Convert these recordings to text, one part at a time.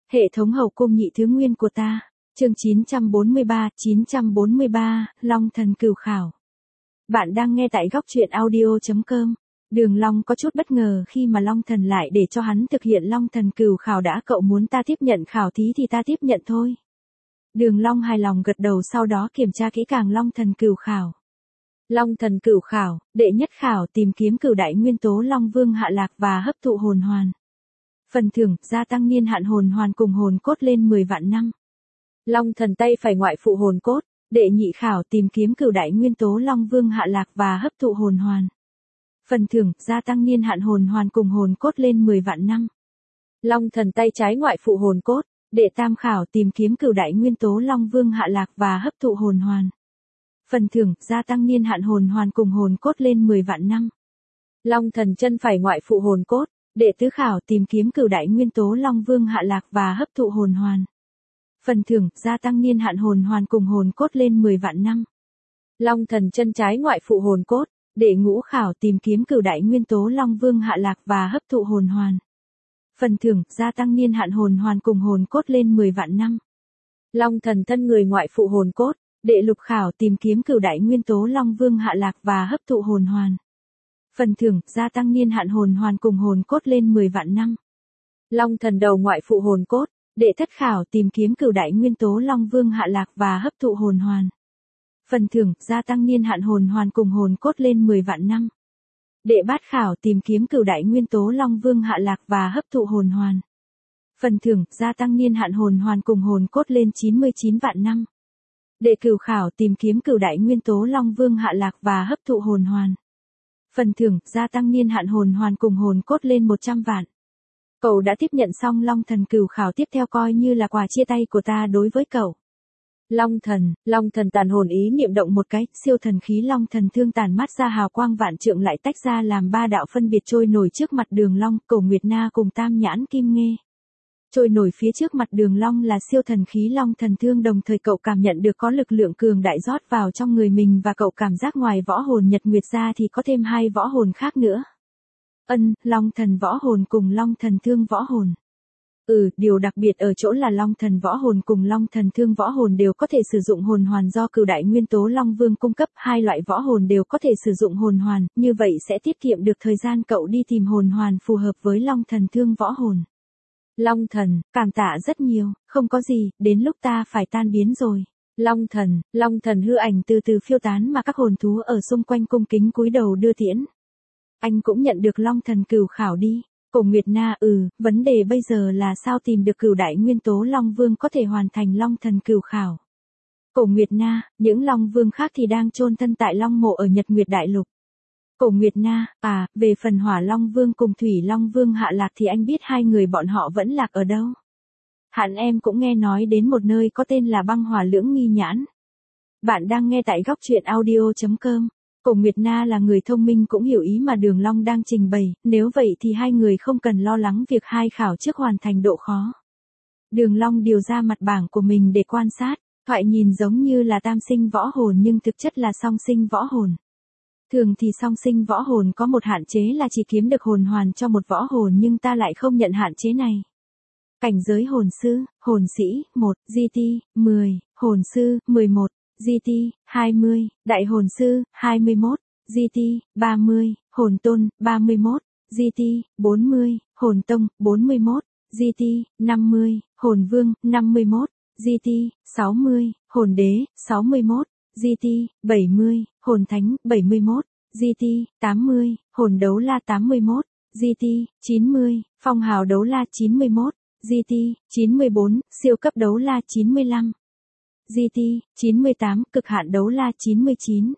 Hệ thống hậu cung nhị thứ nguyên của ta. Chương 943, Long thần cửu khảo. Bạn đang nghe tại góc truyện audio.com. Đường Long có chút bất ngờ khi mà Long thần lại để cho hắn thực hiện Long thần cửu khảo. Đã cậu muốn ta tiếp nhận khảo thí thì ta tiếp nhận thôi. Đường Long hài lòng gật đầu, sau đó kiểm tra kỹ càng Long thần cửu khảo. Long thần cửu khảo, đệ nhất khảo tìm kiếm cửu đại nguyên tố Long Vương hạ lạc và hấp thụ hồn hoàn. Phần thưởng, gia tăng niên hạn hồn hoàn cùng hồn cốt lên 10 vạn năm. Long thần tay phải ngoại phụ hồn cốt, đệ nhị khảo tìm kiếm cửu đại nguyên tố Long Vương hạ lạc và hấp thụ hồn hoàn. Phần thưởng, gia tăng niên hạn hồn hoàn cùng hồn cốt lên 10 vạn năm. Long thần tay trái ngoại phụ hồn cốt, đệ tam khảo tìm kiếm cửu đại nguyên tố Long Vương hạ lạc và hấp thụ hồn hoàn. Phần thưởng, gia tăng niên hạn hồn hoàn cùng hồn cốt lên 10 vạn năm. Long thần chân phải ngoại phụ hồn cốt, đệ tứ khảo tìm kiếm cửu đại nguyên tố Long Vương hạ lạc và hấp thụ hồn hoàn. Phần thưởng, gia tăng niên hạn hồn hoàn cùng hồn cốt lên 10 vạn năm. Long thần chân trái ngoại phụ hồn cốt, đệ ngũ khảo tìm kiếm cửu đại nguyên tố Long Vương hạ lạc và hấp thụ hồn hoàn. Phần thưởng, gia tăng niên hạn hồn hoàn cùng hồn cốt lên 10 vạn năm. Long thần thân người ngoại phụ hồn cốt, đệ lục khảo tìm kiếm cửu đại nguyên tố Long Vương hạ lạc và hấp thụ hồn hoàn. Phần thưởng, gia tăng niên hạn hồn hoàn cùng hồn cốt lên 10 vạn năm. Long thần đầu ngoại phụ hồn cốt, đệ thất khảo tìm kiếm cửu đại nguyên tố Long Vương hạ lạc và hấp thụ hồn hoàn. Phần thưởng, gia tăng niên hạn hồn hoàn cùng hồn cốt lên 10 vạn năm. Đệ bát khảo tìm kiếm cửu đại nguyên tố Long Vương hạ lạc và hấp thụ hồn hoàn. Phần thưởng, gia tăng niên hạn hồn hoàn cùng hồn cốt lên 99 vạn năm. Đệ cửu khảo tìm kiếm cửu đại nguyên tố Long Vương hạ lạc và hấp thụ hồn hoàn. Phần thưởng, gia tăng niên hạn hồn hoàn cùng hồn cốt lên 100 vạn. Cậu đã tiếp nhận xong Long thần cửu khảo, tiếp theo coi như là quà chia tay của ta đối với cậu. Long thần tàn hồn ý niệm động một cái, siêu thần khí Long thần thương tàn mát ra hào quang vạn trượng lại tách ra làm ba đạo phân biệt trôi nổi trước mặt Đường Long, Cổ Nguyệt Na cùng Tam Nhãn Kim Nghê. Trôi nổi phía trước mặt Đường Long là siêu thần khí Long thần thương, đồng thời cậu cảm nhận được có lực lượng cường đại rót vào trong người mình và cậu cảm giác ngoài võ hồn Nhật Nguyệt ra thì có thêm hai võ hồn khác nữa. Long thần võ hồn cùng Long thần thương võ hồn. Điều đặc biệt ở chỗ là Long thần võ hồn cùng Long thần thương võ hồn đều có thể sử dụng hồn hoàn do cửu đại nguyên tố Long Vương cung cấp, hai loại võ hồn đều có thể sử dụng hồn hoàn, như vậy sẽ tiết kiệm được thời gian cậu đi tìm hồn hoàn phù hợp với Long thần thương võ hồn. Long thần, cảm tạ rất nhiều, không có gì, đến lúc ta phải tan biến rồi. Long thần hư ảnh từ từ phiêu tán mà các hồn thú ở xung quanh cung kính cúi đầu đưa tiễn. Anh cũng nhận được Long thần cửu khảo đi. Cổ Nguyệt Na, vấn đề bây giờ là sao tìm được cửu đại nguyên tố Long Vương có thể hoàn thành Long thần cửu khảo. Cổ Nguyệt Na, những Long Vương khác thì đang chôn thân tại Long mộ ở Nhật Nguyệt Đại Lục. Cổ Nguyệt Na, về phần Hỏa Long Vương cùng Thủy Long Vương hạ lạc thì anh biết hai người bọn họ vẫn lạc ở đâu. Hẳn em cũng nghe nói đến một nơi có tên là Băng Hỏa Lưỡng Nghi Nhãn. Bạn đang nghe tại góc truyện audio.com. Cổ Nguyệt Na là người thông minh cũng hiểu ý mà Đường Long đang trình bày, nếu vậy thì hai người không cần lo lắng việc hai khảo trước hoàn thành độ khó. Đường Long điều ra mặt bảng của mình để quan sát, thoại nhìn giống như là tam sinh võ hồn nhưng thực chất là song sinh võ hồn. Thường thì song sinh võ hồn có một hạn chế là chỉ kiếm được hồn hoàn cho một võ hồn, nhưng ta lại không nhận hạn chế này. Cảnh giới hồn sư, hồn sĩ, 1, GT, 10, hồn sư, 11. GT, 20, đại hồn sư, 21, GT, 30, hồn tôn, 31, GT, 40, hồn tông, 41, GT, 50, hồn vương, 51, GT, 60, hồn đế, 61, GT, 70, hồn thánh, 71, GT, 80, hồn đấu la 81, GT, 90, phong hào đấu la 91, GT, 94, siêu cấp đấu la 95. GT, 98, cực hạn đấu la 99.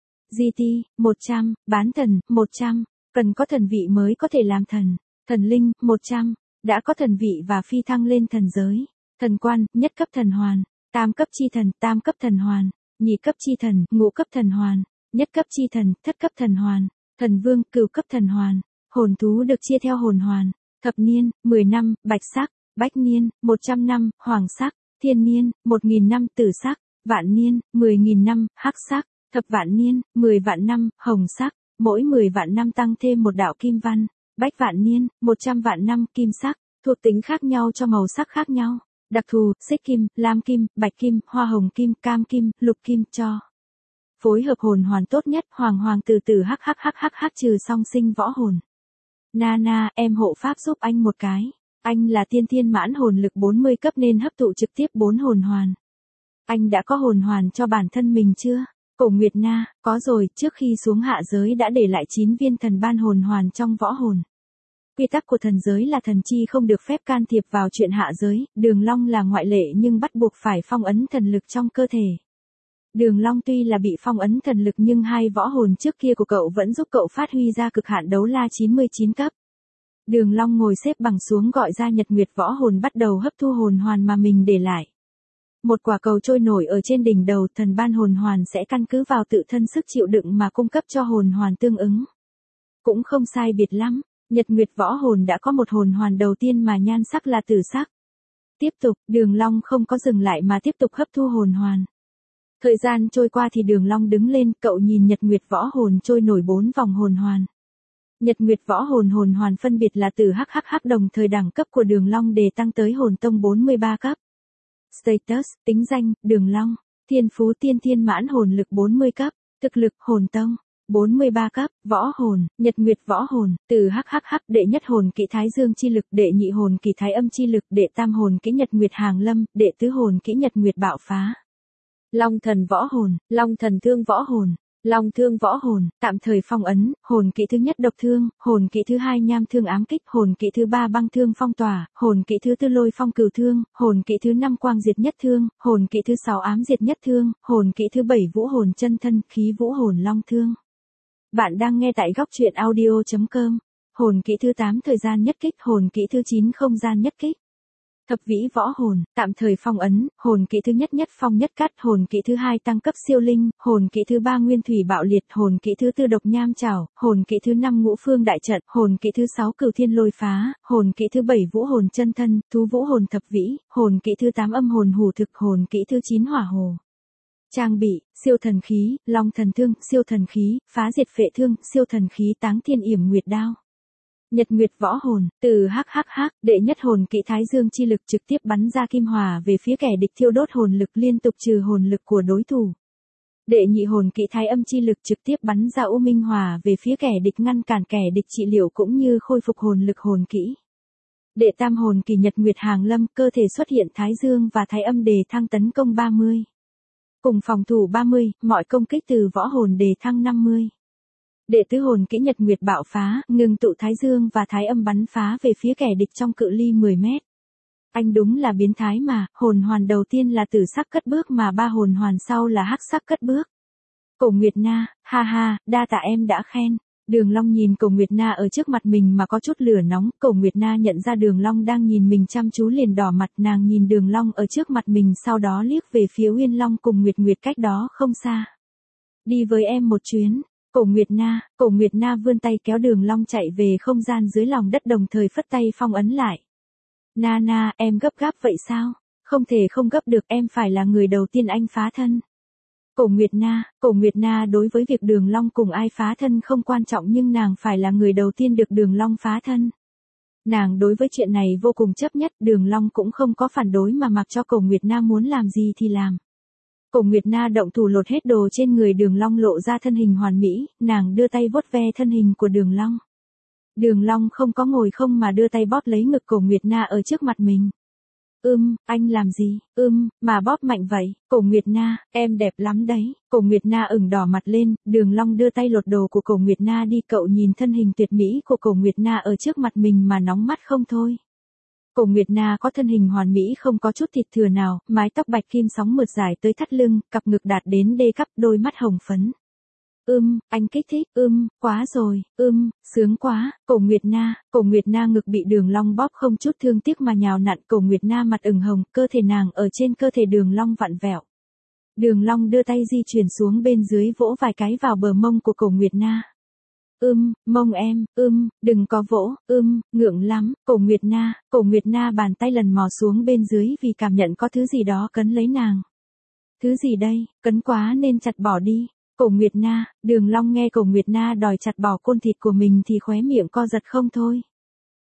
GT, 100, bán thần, 100, cần có thần vị mới có thể làm thần. Thần linh, 100, đã có thần vị và phi thăng lên thần giới. Thần quan, nhất cấp thần hoàn. Tam cấp chi thần, tam cấp thần hoàn. Nhị cấp chi thần, ngũ cấp thần hoàn. Nhất cấp chi thần, thất cấp thần hoàn. Thần vương, cửu cấp thần hoàn. Hồn thú được chia theo hồn hoàn. Thập niên, 10 năm, bạch sắc. Bách niên, 100 năm, hoàng sắc. Thiên niên, 1000 năm tử sắc, vạn niên, 10.000 năm, hắc sắc, thập vạn niên, 10 vạn năm, hồng sắc, mỗi 10 vạn năm tăng thêm một đạo kim văn, bách vạn niên, 100 vạn năm, kim sắc, Thuộc tính khác nhau cho màu sắc khác nhau. Đặc thù, xích kim, lam kim, bạch kim, hoa hồng kim, cam kim, lục kim cho. Phối hợp hồn hoàn tốt nhất, hoàng hoàng từ từ hắc trừ song sinh võ hồn. Nana, em hộ pháp giúp anh một cái. Anh là tiên thiên mãn hồn lực 40 cấp nên hấp thụ trực tiếp 4 hồn hoàn. Anh đã có hồn hoàn cho bản thân mình chưa? Cổ Nguyệt Na, có rồi, trước khi xuống hạ giới đã để lại 9 viên thần ban hồn hoàn trong võ hồn. Quy tắc của thần giới là thần chi không được phép can thiệp vào chuyện hạ giới, Đường Long là ngoại lệ nhưng bắt buộc phải phong ấn thần lực trong cơ thể. Đường Long tuy là bị phong ấn thần lực nhưng hai võ hồn trước kia của cậu vẫn giúp cậu phát huy ra cực hạn đấu la 99 cấp. Đường Long ngồi xếp bằng xuống gọi ra Nhật Nguyệt võ hồn bắt đầu hấp thu hồn hoàn mà mình để lại. Một quả cầu trôi nổi ở trên đỉnh đầu, thần ban hồn hoàn sẽ căn cứ vào tự thân sức chịu đựng mà cung cấp cho hồn hoàn tương ứng. Cũng không sai biệt lắm, Nhật Nguyệt võ hồn đã có một hồn hoàn đầu tiên mà nhan sắc là tử sắc. Tiếp tục, Đường Long không có dừng lại mà tiếp tục hấp thu hồn hoàn. Thời gian trôi qua thì Đường Long đứng lên, cậu nhìn Nhật Nguyệt võ hồn trôi nổi 4 vòng hồn hoàn. Nhật Nguyệt võ hồn hồn hoàn phân biệt là từ hắc đồng thời đẳng cấp của Đường Long để tăng tới hồn tông 43 cấp. Status, tính danh, Đường Long, thiên phú tiên thiên mãn hồn lực 40 cấp, thực lực hồn tông 43 cấp, võ hồn, Nhật Nguyệt võ hồn, từ đệ nhất hồn kỹ Thái Dương chi lực, đệ nhị hồn kỹ Thái Âm chi lực, đệ tam hồn kỹ Nhật Nguyệt Hàng Lâm, đệ tứ hồn kỹ Nhật Nguyệt Bạo Phá. Long thần võ hồn, Long thần thương võ hồn, Long thương võ hồn, tạm thời phong ấn, hồn kỹ thứ nhất độc thương, hồn kỹ thứ hai nham thương ám kích, hồn kỹ thứ ba băng thương phong tỏa, hồn kỹ thứ tư lôi phong cửu thương, hồn kỹ thứ năm quang diệt nhất thương, hồn kỹ thứ 6 ám diệt nhất thương, hồn kỹ thứ 7 vũ hồn chân thân, khí vũ hồn long thương. Bạn đang nghe tại góc truyện audio.com. Hồn kỹ thứ 8 thời gian nhất kích, hồn kỹ thứ 9 không gian nhất kích. Thập vĩ võ hồn, tạm thời phong ấn, hồn kỹ thứ nhất nhất phong nhất cắt, hồn kỹ thứ hai tăng cấp siêu linh, hồn kỹ thứ ba nguyên thủy bạo liệt, hồn kỹ thứ tư độc nham trảo, hồn kỹ thứ 5 ngũ phương đại trận, hồn kỹ thứ 6 cửu thiên lôi phá, hồn kỹ thứ 7 vũ hồn chân thân, thú vũ hồn thập vĩ, hồn kỹ thứ 8 âm hồn hủ thực, hồn kỹ thứ 9 hỏa hồ. Trang bị, siêu thần khí, long thần thương, siêu thần khí, phá diệt phệ thương, siêu thần khí táng thiên yểm nguyệt đao. Nhật Nguyệt võ hồn, từ đệ nhất hồn kỹ Thái Dương chi lực trực tiếp bắn ra kim hỏa về phía kẻ địch thiêu đốt hồn lực liên tục trừ hồn lực của đối thủ. Đệ nhị hồn kỹ Thái Âm chi lực trực tiếp bắn ra u minh hỏa về phía kẻ địch ngăn cản kẻ địch trị liệu cũng như khôi phục hồn lực hồn kỹ. Đệ tam hồn kỳ Nhật Nguyệt Hàng Lâm, cơ thể xuất hiện Thái Dương và Thái Âm đề thăng tấn công 30. Cùng phòng thủ 30, mọi công kích từ võ hồn đề thăng 50. Đệ tứ hồn kỹ Nhật Nguyệt Bạo Phá, ngừng tụ Thái Dương và Thái Âm bắn phá về phía kẻ địch trong cự ly 10 mét. Anh đúng là biến thái mà, hồn hoàn đầu tiên là tử sắc cất bước mà ba hồn hoàn sau là hắc sắc cất bước. Cổ Nguyệt Na, ha ha, đa tạ em đã khen. Đường Long nhìn Cổ Nguyệt Na ở trước mặt mình mà có chút lửa nóng, Cổ Nguyệt Na nhận ra Đường Long đang nhìn mình chăm chú liền đỏ mặt, nàng nhìn Đường Long ở trước mặt mình sau đó liếc về phía Uyên Long cùng Nguyệt Nguyệt cách đó không xa. Đi với em một chuyến. Cổ Nguyệt Na vươn tay kéo Đường Long chạy về không gian dưới lòng đất đồng thời phất tay phong ấn lại. Nana, em gấp gáp vậy sao? Không thể không gấp được, em phải là người đầu tiên anh phá thân. Cổ Nguyệt Na đối với việc Đường Long cùng ai phá thân không quan trọng nhưng nàng phải là người đầu tiên được Đường Long phá thân. Nàng đối với chuyện này vô cùng chấp nhất, Đường Long cũng không có phản đối mà mặc cho Cổ Nguyệt Na muốn làm gì thì làm. Cổ Nguyệt Na động thủ lột hết đồ trên người Đường Long lộ ra thân hình hoàn mỹ, nàng đưa tay vuốt ve thân hình của Đường Long. Đường Long không có ngồi không mà đưa tay bóp lấy ngực Cổ Nguyệt Na ở trước mặt mình. Anh làm gì? Mà bóp mạnh vậy? Cổ Nguyệt Na, em đẹp lắm đấy. Cổ Nguyệt Na ửng đỏ mặt lên, Đường Long đưa tay lột đồ của Cổ Nguyệt Na đi, cậu nhìn thân hình tuyệt mỹ của Cổ Nguyệt Na ở trước mặt mình mà nóng mắt không thôi. Cổ Nguyệt Na có thân hình hoàn mỹ không có chút thịt thừa nào, mái tóc bạch kim sóng mượt dài tới thắt lưng, cặp ngực đạt đến đê cắp, đôi mắt hồng phấn. Anh kích thích, quá rồi, sướng quá. Cổ Nguyệt Na ngực bị Đường Long bóp không chút thương tiếc mà nhào nặn, Cổ Nguyệt Na mặt ửng hồng, cơ thể nàng ở trên cơ thể Đường Long vặn vẹo. Đường Long đưa tay di chuyển xuống bên dưới vỗ vài cái vào bờ mông của Cổ Nguyệt Na. Mông em, đừng có vỗ, ngượng lắm. Cổ Nguyệt Na bàn tay lần mò xuống bên dưới vì cảm nhận có thứ gì đó cấn lấy nàng. Thứ gì đây, cấn quá nên chặt bỏ đi. Cổ Nguyệt Na, Đường Long nghe Cổ Nguyệt Na đòi chặt bỏ côn thịt của mình thì khóe miệng co giật không thôi.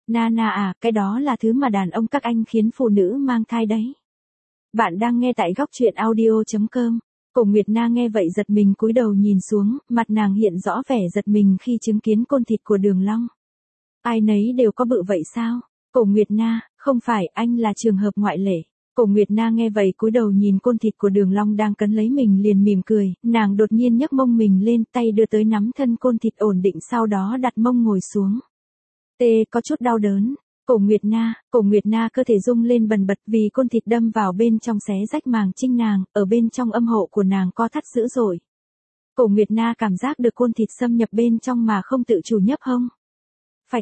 Nana à, cái đó là thứ mà đàn ông các anh khiến phụ nữ mang thai đấy. Bạn đang nghe tại góc truyện audio.com. Cổ Nguyệt Na nghe vậy giật mình cúi đầu nhìn xuống, mặt nàng hiện rõ vẻ giật mình khi chứng kiến côn thịt của Đường Long. Ai nấy đều có bự vậy sao? Cổ Nguyệt Na, không phải, anh là trường hợp ngoại lệ. Cổ Nguyệt Na nghe vậy cúi đầu nhìn côn thịt của Đường Long đang cắn lấy mình liền mỉm cười, nàng đột nhiên nhấc mông mình lên, tay đưa tới nắm thân côn thịt ổn định sau đó đặt mông ngồi xuống. Có chút đau đớn. Cổ Nguyệt Na cơ thể rung lên bần bật vì côn thịt đâm vào bên trong xé rách màng trinh nàng, ở bên trong âm hộ của nàng co thắt dữ dội. Cổ Nguyệt Na cảm giác được côn thịt xâm nhập bên trong mà không tự chủ nhấp hông. Phạch,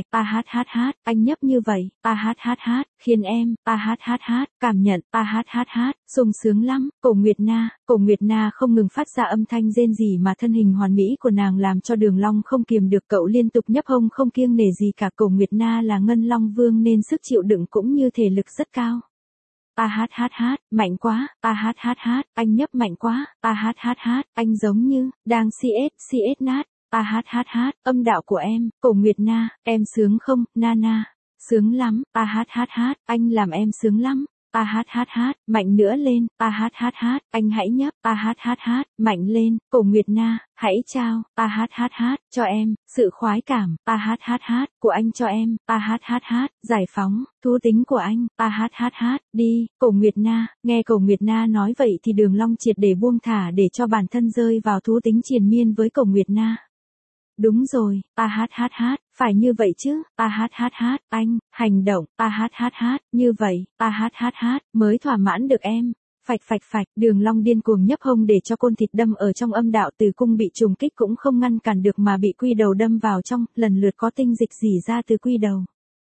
anh nhấp như vậy, khiến em, cảm nhận, sung sướng lắm. Cổ Nguyệt Na không ngừng phát ra âm thanh rên rỉ mà thân hình hoàn mỹ của nàng làm cho Đường Long không kiềm được, cậu liên tục nhấp hông không kiêng nể gì cả. Cổ Nguyệt Na là Ngân Long Vương nên sức chịu đựng cũng như thể lực rất cao. Mạnh quá, anh nhấp mạnh quá, anh giống như, đang CS nát. Âm đạo của em, Cổ Nguyệt Na, em sướng không, Nana? Sướng lắm, anh làm em sướng lắm. Mạnh nữa lên, anh hãy nhấp, mạnh lên, Cổ Nguyệt Na, hãy trao, cho em, sự khoái cảm, của anh cho em, giải phóng, thú tính của anh, đi, Cổ Nguyệt Na. Nghe Cổ Nguyệt Na nói vậy thì Đường Long triệt để buông thả để cho bản thân rơi vào thú tính triền miên với Cổ Nguyệt Na. Đúng rồi, phải như vậy chứ, anh, hành động, như vậy, mới thỏa mãn được em. Phạch, Đường Long điên cuồng nhấp hông để cho côn thịt đâm ở trong âm đạo, tử cung bị trùng kích cũng không ngăn cản được mà bị quy đầu đâm vào trong, lần lượt có tinh dịch rỉ ra từ quy đầu.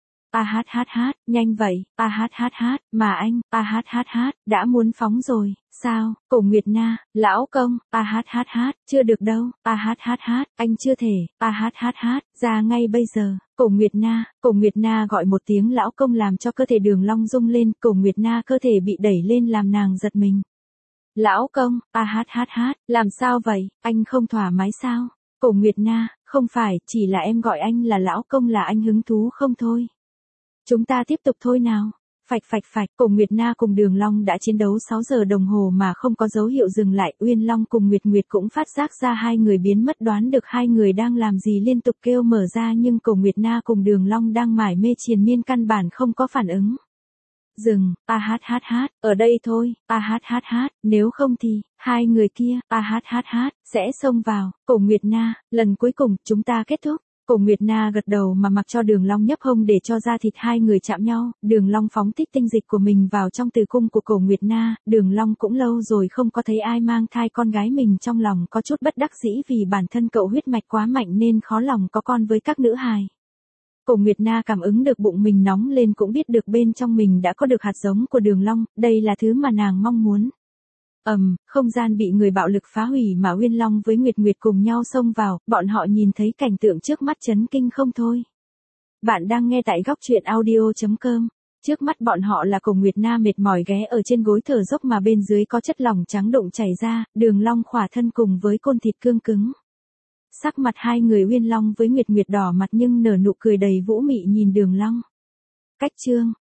Nhanh vậy, mà anh, đã muốn phóng rồi, sao? Cổ Nguyệt Na, lão công, chưa được đâu, anh chưa thể, ra ngay bây giờ. Cổ Nguyệt Na gọi một tiếng lão công làm cho cơ thể Đường Long rung lên, Cổ Nguyệt Na cơ thể bị đẩy lên làm nàng giật mình. Lão công, làm sao vậy, anh không thoải mái sao? Cổ Nguyệt Na, không phải, chỉ là em gọi anh là lão công là anh hứng thú không thôi. Chúng ta tiếp tục thôi nào. Phạch, Cổ Nguyệt Na cùng Đường Long đã chiến đấu 6 giờ đồng hồ mà không có dấu hiệu dừng lại. Uyên Long cùng Nguyệt Nguyệt cũng phát giác ra hai người biến mất, đoán được hai người đang làm gì liên tục kêu mở ra, nhưng Cổ Nguyệt Na cùng Đường Long đang mải mê triền miên căn bản không có phản ứng. Dừng, ở đây thôi, nếu không thì, hai người kia, sẽ xông vào. Cổ Nguyệt Na, lần cuối cùng, chúng ta kết thúc. Cổ Nguyệt Na gật đầu mà mặc cho Đường Long nhấp hông để cho da thịt hai người chạm nhau, Đường Long phóng thích tinh dịch của mình vào trong tử cung của Cổ Nguyệt Na, Đường Long cũng lâu rồi không có thấy ai mang thai con gái mình, trong lòng có chút bất đắc dĩ vì bản thân cậu huyết mạch quá mạnh nên khó lòng có con với các nữ hài. Cổ Nguyệt Na cảm ứng được bụng mình nóng lên cũng biết được bên trong mình đã có được hạt giống của Đường Long, đây là thứ mà nàng mong muốn. Không gian bị người bạo lực phá hủy mà Uyên Long với Nguyệt Nguyệt cùng nhau xông vào, bọn họ nhìn thấy cảnh tượng trước mắt chấn kinh không thôi. Bạn đang nghe tại góc truyện audio.com. Trước mắt bọn họ là Cổ Nguyệt Na mệt mỏi ghé ở trên gối thở dốc mà bên dưới có chất lỏng trắng đụng chảy ra, Đường Long khỏa thân cùng với côn thịt cương cứng. Sắc mặt hai người Uyên Long với Nguyệt Nguyệt đỏ mặt nhưng nở nụ cười đầy vũ mị nhìn Đường Long. Cách chương